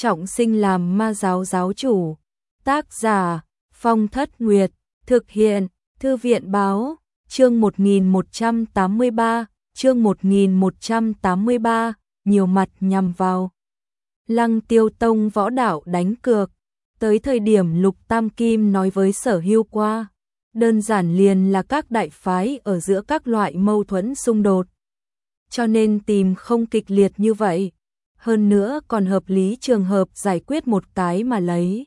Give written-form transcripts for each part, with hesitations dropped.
trọng sinh làm ma giáo giáo chủ. Tác giả Phong Thất Nguyệt, thực hiện Thư viện Báo, chương 1183, chương 1183, nhiều mặt nhằm vào. Lăng Tiêu Tông võ đạo đánh cược, tới thời điểm Lục Tam Kim nói với Sở Hưu qua, đơn giản liền là các đại phái ở giữa các loại mâu thuẫn xung đột. Cho nên tìm không kịch liệt như vậy, hơn nữa còn hợp lý trường hợp giải quyết một cái mà lấy.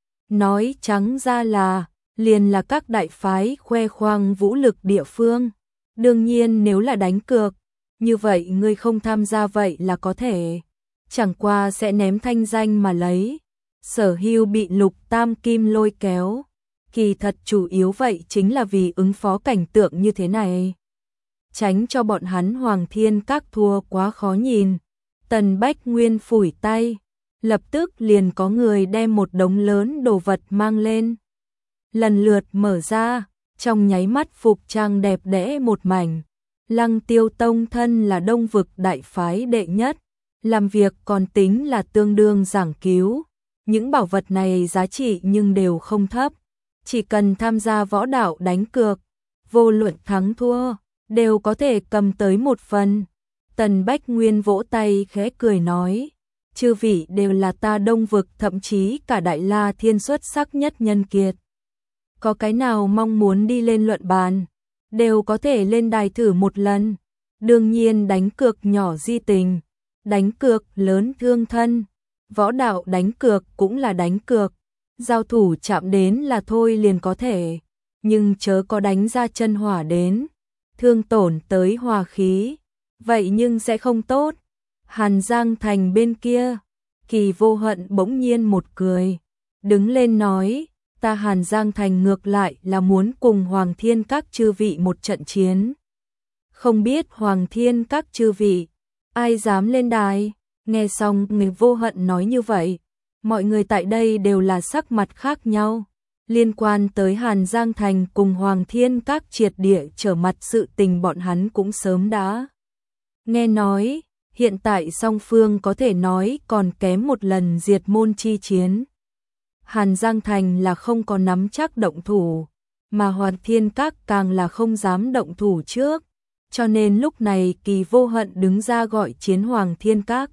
Nói trắng ra là, liền là các đại phái khoe khoang vũ lực địa phương. Đương nhiên nếu là đánh cược, như vậy ngươi không tham gia vậy là có thể. Chẳng qua sẽ ném thanh danh mà lấy. Sở Hưu bị Lục Tam Kim lôi kéo. Kỳ thật chủ yếu vậy chính là vì ứng phó cảnh tượng như thế này. Tránh cho bọn hắn Hoàng Thiên Các thua quá khó nhìn. Tần Bách Nguyên phủi tay. Lập tức liền có người đem một đống lớn đồ vật mang lên. Lần lượt mở ra, trong nháy mắt phục trang đẹp đẽ một mảnh. Lăng Tiêu Tông thân là Đông vực đại phái đệ nhất, làm việc còn tính là tương đương giảng cứu. Những bảo vật này giá trị nhưng đều không thấp, chỉ cần tham gia võ đạo đánh cược, vô luận thắng thua, đều có thể cầm tới một phần. Tần Bách Nguyên vỗ tay khẽ cười nói, chư vị đều là ta Đông vực thậm chí cả Đại La Thiên xuất sắc nhất nhân kiệt. Có cái nào mong muốn đi lên luận bàn, đều có thể lên đài thử một lần. Đương nhiên đánh cược nhỏ di tình, đánh cược lớn thương thân. Võ đạo đánh cược cũng là đánh cược, giao thủ chạm đến là thôi liền có thể, nhưng chớ có đánh ra chân hỏa đến, thương tổn tới hòa khí, vậy nhưng sẽ không tốt. Hàn Giang Thành bên kia, Kỳ Vô Hận bỗng nhiên một cười, đứng lên nói, ta Hàn Giang Thành ngược lại là muốn cùng Hoàng Thiên Các chư vị một trận chiến. Không biết Hoàng Thiên Các chư vị, ai dám lên đài? Nghe xong người Vô Hận nói như vậy, mọi người tại đây đều là sắc mặt khác nhau. Liên quan tới Hàn Giang Thành cùng Hoàng Thiên Các triệt địa trở mặt sự tình bọn hắn cũng sớm đã nghe nói, hiện tại song phương có thể nói còn kém một lần diệt môn chi chiến. Hàn Giang Thành là không có nắm chắc động thủ, mà Hoàng Thiên Các càng là không dám động thủ trước, cho nên lúc này Kỳ Vô Hận đứng ra gọi chiến Hoàng Thiên Các.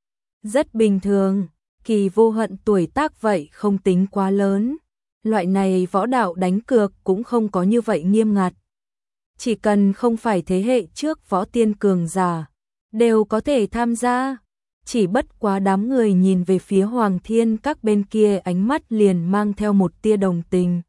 Rất bình thường, Kỳ Vô Hận tuổi tác vậy không tính quá lớn, loại này võ đạo đánh cược cũng không có như vậy nghiêm ngặt. Chỉ cần không phải thế hệ trước võ tiên cường giả, đều có thể tham gia. Chỉ bất quá đám người nhìn về phía Hoàng Thiên Các bên kia ánh mắt liền mang theo một tia đồng tình.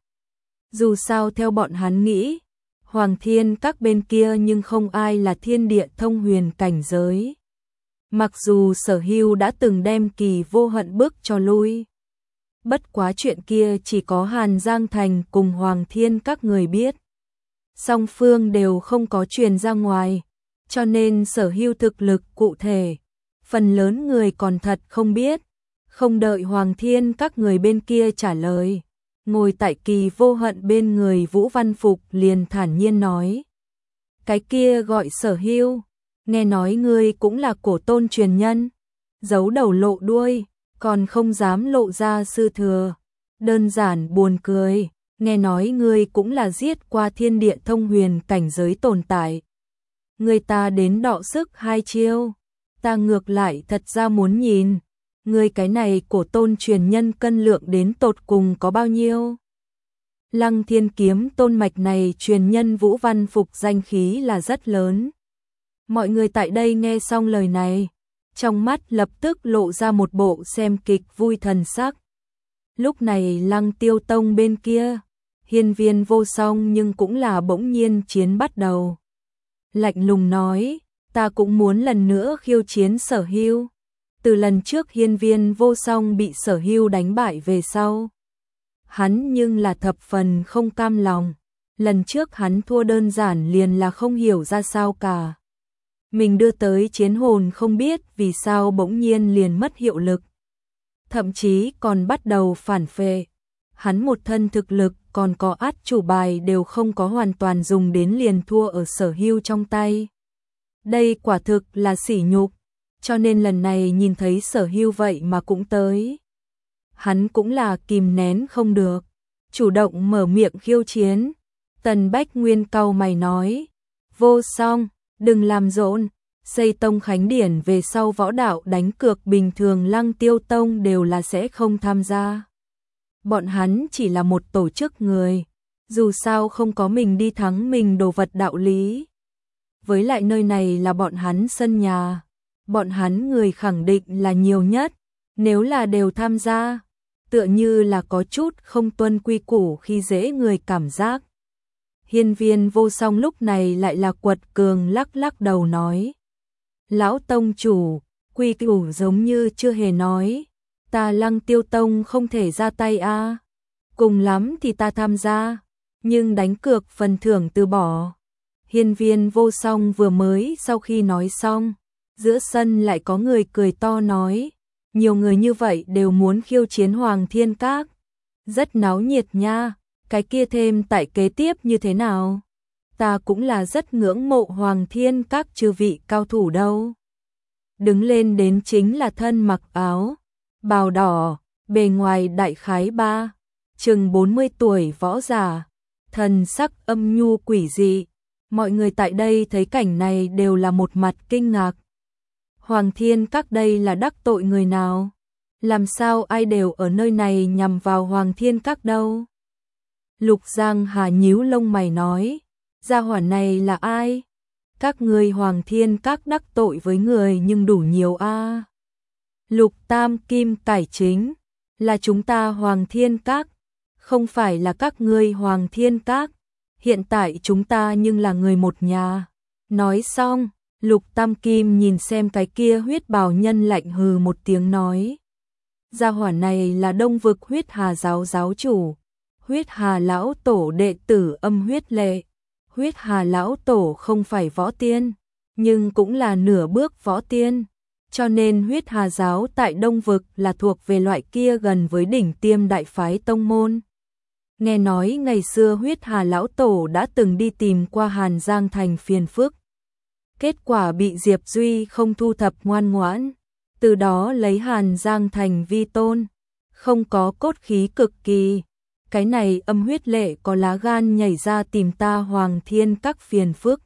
Dù sao theo bọn hắn nghĩ, Hoàng Thiên Các bên kia nhưng không ai là thiên địa thông huyền cảnh giới. Mặc dù Sở Hưu đã từng đem Kỳ Vô Hận bước cho lui. Bất quá chuyện kia chỉ có Hàn Giang Thành cùng Hoàng Thiên Các người biết. Song phương đều không có truyền ra ngoài, cho nên Sở Hưu thực lực cụ thể, phần lớn người còn thật không biết. Không đợi Hoàng Thiên Các người bên kia trả lời, ngồi tại Kỳ Vô Hận bên người Vũ Văn Phục liền thản nhiên nói. Cái kia gọi Sở Hưu, nghe nói ngươi cũng là cổ tôn truyền nhân, giấu đầu lộ đuôi, còn không dám lộ ra sư thừa. Đơn giản buồn cười, nghe nói ngươi cũng là giết qua thiên địa thông huyền cảnh giới tồn tại. Người ta đến đọ sức hai chiêu, ta ngược lại thật ra muốn nhìn, ngươi cái này cổ tôn truyền nhân cân lượng đến tột cùng có bao nhiêu. Lăng Thiên Kiếm tôn mạch này truyền nhân Vũ Văn Phục danh khí là rất lớn. Mọi người tại đây nghe xong lời này, trong mắt lập tức lộ ra một bộ xem kịch vui thần sắc. Lúc này Lăng Tiêu Tông bên kia, Hiên Viên Vô Song nhưng cũng là bỗng nhiên chiến bắt đầu. Lạnh lùng nói, ta cũng muốn lần nữa khiêu chiến Sở Hưu. Từ lần trước Hiên Viên Vô Song bị Sở Hưu đánh bại về sau, hắn nhưng là thập phần không cam lòng. Lần trước hắn thua đơn giản liền là không hiểu ra sao cả. Mình đưa tới chiến hồn không biết vì sao bỗng nhiên liền mất hiệu lực. Thậm chí còn bắt đầu phản phệ. Hắn một thân thực lực còn có át chủ bài đều không có hoàn toàn dùng đến liền thua ở Sở Hưu trong tay. Đây quả thực là sỉ nhục. cho nên lần này nhìn thấy Sở Hưu vậy mà cũng tới. Hắn cũng là kìm nén không được, chủ động mở miệng khiêu chiến. Tần Bách Nguyên cau mày nói, Vô Song, đừng làm rộn, xây tông khánh điển về sau võ đạo đánh cược bình thường Lăng Tiêu Tông đều là sẽ không tham gia. Bọn hắn chỉ là một tổ chức người, dù sao không có mình đi thắng mình đồ vật đạo lý. Với lại nơi này là bọn hắn sân nhà, bọn hắn người khẳng định là nhiều nhất, nếu là đều tham gia, tựa như là có chút không tuân quy củ khi dễ người cảm giác. Hiên Viên Vô Song lúc này lại là quật cường lắc lắc đầu nói, Lão Tông chủ, quy củ giống như chưa hề nói, ta Lăng Tiêu Tông không thể ra tay a. Cùng lắm thì ta tham gia, nhưng đánh cược phần thưởng từ bỏ. Hiên Viên Vô Song vừa mới sau khi nói xong, giữa sân lại có người cười to nói, nhiều người như vậy đều muốn khiêu chiến Hoàng Thiên Các, rất náo nhiệt nha, cái kia thêm tại kế tiếp như thế nào? Ta cũng là rất ngưỡng mộ Hoàng Thiên Các chư vị cao thủ đâu. Đứng lên đến chính là thân mặc áo bào đỏ, bề ngoài đại khái chừng 40 tuổi võ giả, thần sắc âm nhu quỷ dị. Mọi người tại đây thấy cảnh này đều là một mặt kinh ngạc. Hoàng Thiên Các đây là đắc tội người nào? Làm sao ai đều ở nơi này nhằm vào Hoàng Thiên Các đâu? Lục Giang Hà nhíu lông mày nói, gia hỏa này là ai? Các ngươi Hoàng Thiên Các đắc tội với người nhưng đủ nhiều a. Lục Tam Kim cải chính, là chúng ta Hoàng Thiên Các, không phải là các ngươi Hoàng Thiên Các. Hiện tại chúng ta nhưng là người một nhà. Nói xong, Lục Tam Kim nhìn xem cái kia huyết bào nhân lạnh hừ một tiếng nói, gia hỏa này là Đông Vực Huyết Hà giáo giáo chủ, Huyết Hà lão tổ đệ tử Âm Huyết Lệ. Huyết Hà lão tổ không phải võ tiên, nhưng cũng là nửa bước võ tiên, cho nên Huyết Hà giáo tại Đông Vực là thuộc về loại kia gần với đỉnh tiêm đại phái tông môn. Nghe nói ngày xưa Huyết Hà lão tổ đã từng đi tìm qua Hàn Giang Thành phiền phức, kết quả bị Diệp Duy không thu thập ngoan ngoãn, từ đó lấy Hàn Giang Thành vi tôn, không có cốt khí cực kỳ. Cái này Âm Huyết Lệ có lá gan nhảy ra tìm ta Hoàng Thiên Các phiền phức,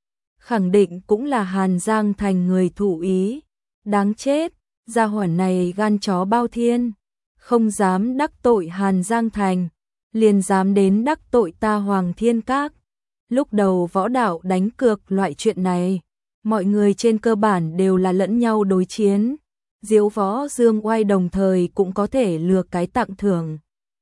khẳng định cũng là Hàn Giang Thành người thụ ý. Đáng chết, gia hỏa này gan chó bao thiên, không dám đắc tội Hàn Giang Thành, liền dám đến đắc tội ta Hoàng Thiên Các. Lúc đầu võ đạo đánh cược loại chuyện này, mọi người trên cơ bản đều là lẫn nhau đối chiến, diễu võ dương oai đồng thời cũng có thể lừa cái tặng thưởng.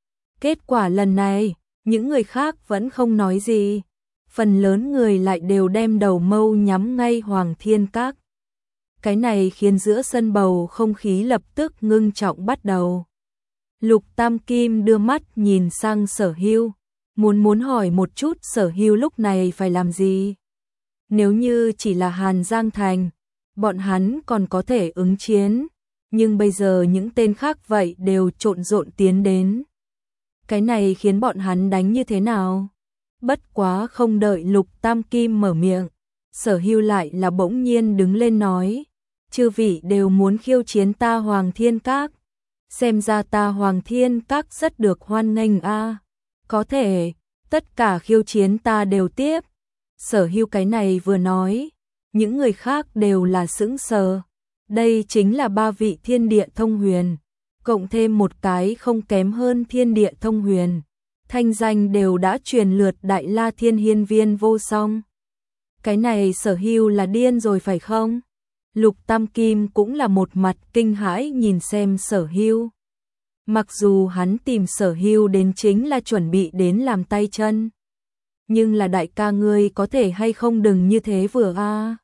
Kết quả lần này, những người khác vẫn không nói gì, phần lớn người lại đều đem đầu mâu nhắm ngay Hoàng Thiên Các. Cái này khiến giữa sân bầu không khí lập tức ngưng trọng bắt đầu. Lục Tam Kim đưa mắt nhìn sang Sở Hưu, muốn hỏi một chút Sở Hưu lúc này phải làm gì. Nếu như chỉ là Hàn Giang Thành, bọn hắn còn có thể ứng chiến, nhưng bây giờ những tên khác vậy đều trộn rộn tiến đến. Cái này khiến bọn hắn đánh như thế nào? Bất quá không đợi Lục Tam Kim mở miệng, Sở Hưu lại là bỗng nhiên đứng lên nói, chư vị đều muốn khiêu chiến ta Hoàng Thiên Các, xem ra ta Hoàng Thiên Các rất được hoan nghênh a. Có thể, tất cả khiêu chiến ta đều tiếp. Sở Hưu cái này vừa nói, những người khác đều là sững sờ. Đây chính là 3 vị thiên địa thông huyền, cộng thêm một cái không kém hơn thiên địa thông huyền, thanh danh đều đã truyền lượt Đại La Thiên Hiên Viên Vô Song. Cái này Sở Hưu là điên rồi phải không? Lục Tam Kim cũng là một mặt kinh hãi nhìn xem Sở Hưu. Mặc dù hắn tìm Sở Hưu đến chính là chuẩn bị đến làm tay chân, nhưng là đại ca ngươi có thể hay không đừng như thế vừa a.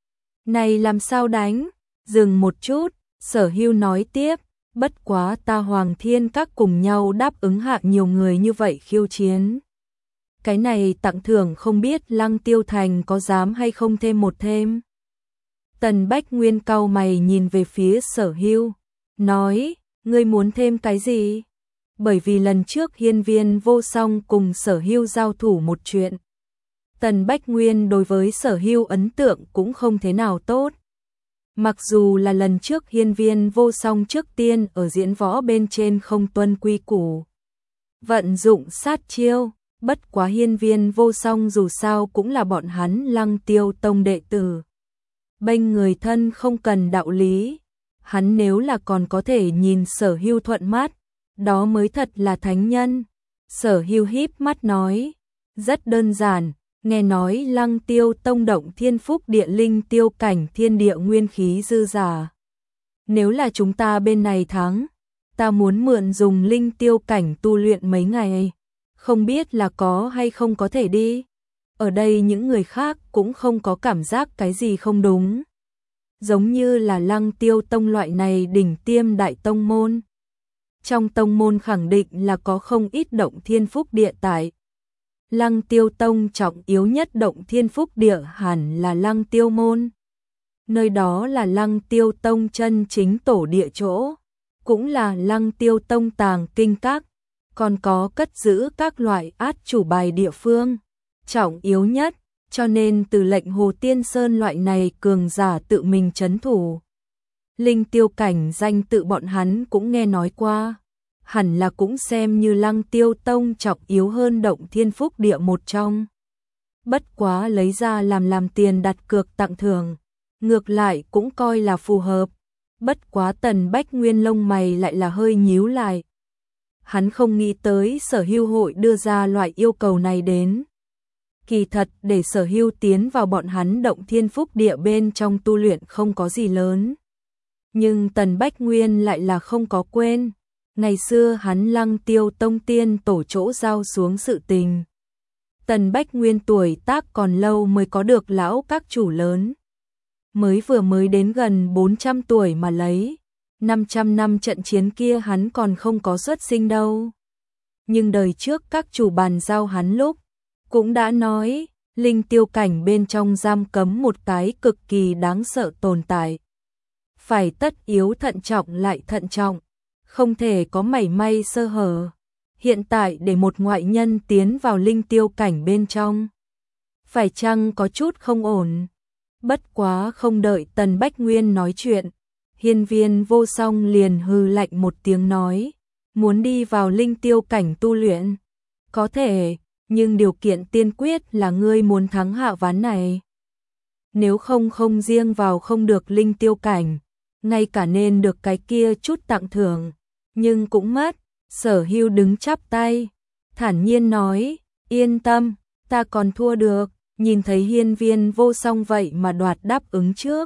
Này làm sao đánh? Dừng một chút, Sở Hưu nói tiếp, bất quá ta Hoàng Thiên Các cùng nhau đáp ứng hạ nhiều người như vậy khiêu chiến. Cái này tặng thưởng không biết Lăng Tiêu Thành có dám hay không thêm một thêm. Tần Bách Nguyên cau mày nhìn về phía Sở Hưu, nói, ngươi muốn thêm cái gì? Bởi vì lần trước Hiên Viên Vô Song cùng Sở Hưu giao thủ một chuyện, Tần Bách Nguyên đối với Sở Hưu ấn tượng cũng không thế nào tốt. Mặc dù là lần trước Hiên Viên Vô Song trước tiên ở diễn võ bên trên không tuân quy củ, vận dụng sát chiêu, bất quá Hiên Viên Vô Song dù sao cũng là bọn hắn Lăng Tiêu Tông đệ tử. Bênh người thân không cần đạo lý, hắn nếu là còn có thể nhìn Sở Hưu thuận mắt, đó mới thật là thánh nhân. Sở Hưu híp mắt nói, rất đơn giản, nghe nói Lăng Tiêu Tông động thiên phúc địa linh tiêu cảnh thiên địa nguyên khí dư giả. Nếu là chúng ta bên này thắng, ta muốn mượn dùng linh tiêu cảnh tu luyện mấy ngày, không biết là có hay không có thể đi. Ở đây những người khác cũng không có cảm giác cái gì không đúng. Giống như là Lăng Tiêu Tông loại này đỉnh tiêm đại tông môn. Trong tông môn khẳng định là có không ít động thiên phúc địa tại. Lăng Tiêu Tông trọng yếu nhất động thiên phúc địa hẳn là Lăng Tiêu Môn. Nơi đó là Lăng Tiêu Tông chân chính tổ địa chỗ, cũng là Lăng Tiêu Tông tàng kinh các, còn có cất giữ các loại át chủ bài địa phương, trọng yếu nhất, cho nên từ lệnh Hồ Tiên Sơn loại này cường giả tự mình trấn thủ. Linh tiêu cảnh danh tự bọn hắn cũng nghe nói qua, hẳn là cũng xem như Lăng Tiêu Tông trọng yếu hơn động thiên phúc địa một trong. Bất quá lấy ra làm tiền đặt cược tặng thưởng, ngược lại cũng coi là phù hợp. Bất quá Tần Bách Nguyên lông mày lại là hơi nhíu lại. Hắn không nghĩ tới Sở Hưu hội đưa ra loại yêu cầu này đến. Kỳ thật để Sở Hưu tiến vào bọn hắn động thiên phúc địa bên trong tu luyện không có gì lớn. Nhưng Tần Bách Nguyên lại là không có quên. Ngày xưa hắn Lăng Tiêu Tông tiên tổ chỗ giao xuống sự tình. Tần Bách Nguyên tuổi tác còn lâu mới có được lão các chủ lớn. Mới đến gần 400 tuổi mà lấy. 500 năm trận chiến kia hắn còn không có xuất sinh đâu. Nhưng đời trước các chủ bàn giao hắn lúc cũng đã nói, linh tiêu cảnh bên trong giam cấm một cái cực kỳ đáng sợ tồn tại. Phải tất yếu thận trọng lại thận trọng, không thể có mảy may sơ hở. Hiện tại để một ngoại nhân tiến vào linh tiêu cảnh bên trong, phải chăng có chút không ổn. Bất quá không đợi Tần Bách Nguyên nói chuyện, Hiên Viên Vô Song liền hừ lạnh một tiếng nói, muốn đi vào linh tiêu cảnh tu luyện, có thể, nhưng điều kiện tiên quyết là ngươi muốn thắng hạ ván này. Nếu không riêng vào không được linh tiêu cảnh, ngay cả nên được cái kia chút tặng thưởng, nhưng cũng mất. Sở Hưu đứng chắp tay, thản nhiên nói, yên tâm, ta còn thua được. Nhìn thấy Hiên Viên Vô Song vậy mà đoạt đáp ứng trước,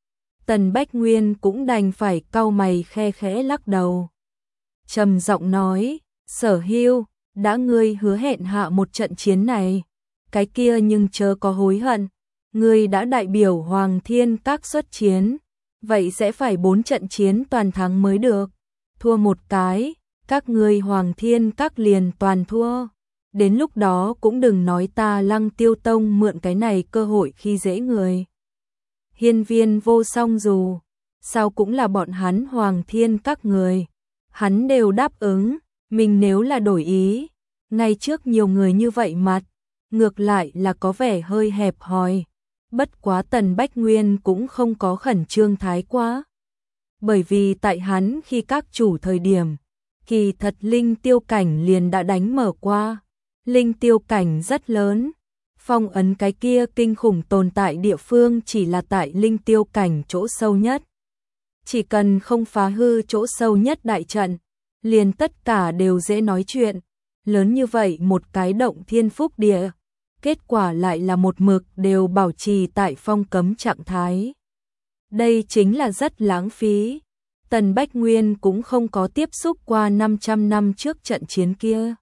Tần Bách Nguyên cũng đành phải cau mày khe khẽ lắc đầu. Trầm giọng nói, Sở Hưu, đã ngươi hứa hẹn hạ một trận chiến này, cái kia nhưng chớ có hối hận. Ngươi đã đại biểu Hoàng Thiên Các xuất chiến, vậy sẽ phải 4 trận chiến toàn thắng mới được. Thua một cái, các ngươi Hoàng Thiên Các liền toàn thua. Đến lúc đó cũng đừng nói ta Lăng Tiêu Tông mượn cái này cơ hội khi dễ người. Hiên Viên Vô Song dù sao cũng là bọn hắn Hoàng Thiên Các người, hắn đều đáp ứng. Mình nếu là đổi ý, ngay trước nhiều người như vậy mặt, ngược lại là có vẻ hơi hẹp hòi. Bất quá Tần Bách Nguyên cũng không có khẩn trương thái quá. Bởi vì tại hắn khi các chủ thời điểm, kỳ thật linh tiêu cảnh liền đã đánh mở qua. Linh tiêu cảnh rất lớn, phong ấn cái kia kinh khủng tồn tại địa phương chỉ là tại linh tiêu cảnh chỗ sâu nhất. Chỉ cần không phá hư chỗ sâu nhất đại trận, liền tất cả đều dễ nói chuyện. Lớn như vậy một cái động thiên phúc địa, kết quả lại là một mực đều bảo trì tại phong cấm trạng thái. Đây chính là rất lãng phí. Tần Bách Nguyên cũng không có tiếp xúc qua 500 năm trước trận chiến kia.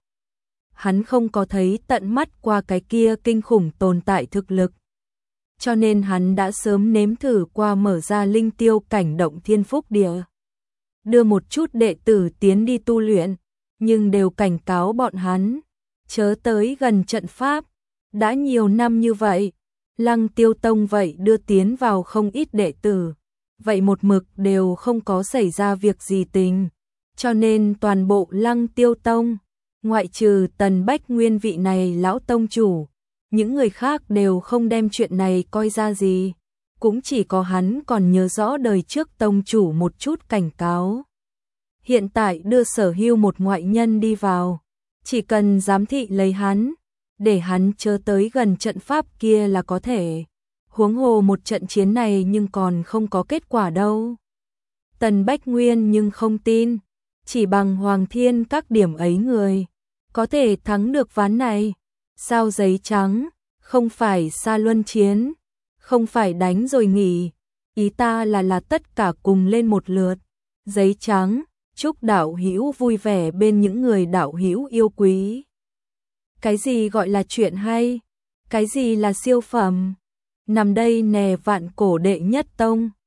Hắn không có thấy tận mắt qua cái kia kinh khủng tồn tại thực lực. Cho nên hắn đã sớm nếm thử qua mở ra linh tiêu cảnh động thiên phúc địa. Đưa một chút đệ tử tiến đi tu luyện, nhưng đều cảnh cáo bọn hắn, chớ tới gần trận pháp. Đã nhiều năm như vậy, Lăng Tiêu Tông vậy đưa tiến vào không ít đệ tử, vậy một mực đều không có xảy ra việc gì tình. Cho nên toàn bộ Lăng Tiêu Tông, ngoại trừ Tần Bách Nguyên vị này lão tông chủ, những người khác đều không đem chuyện này coi ra gì, cũng chỉ có hắn còn nhớ rõ đời trước tông chủ một chút cảnh cáo. Hiện tại đưa Sở Hưu một ngoại nhân đi vào, chỉ cần giám thị lấy hắn, để hắn chớ tới gần trận pháp kia là có thể. Huống hồ một trận chiến này nhưng còn không có kết quả đâu. Tần Bách Nguyên nhưng không tin, chỉ bằng Hoàng Thiên các điểm ấy người, có thể thắng được ván này. Sao giấy trắng, không phải xa luân chiến, không phải đánh rồi nghỉ, ý ta là tất cả cùng lên một lượt. Giấy trắng, chúc đạo hữu vui vẻ bên những người đạo hữu yêu quý. Cái gì gọi là chuyện hay? Cái gì là siêu phẩm? Nằm đây nè vạn cổ đệ nhất tông.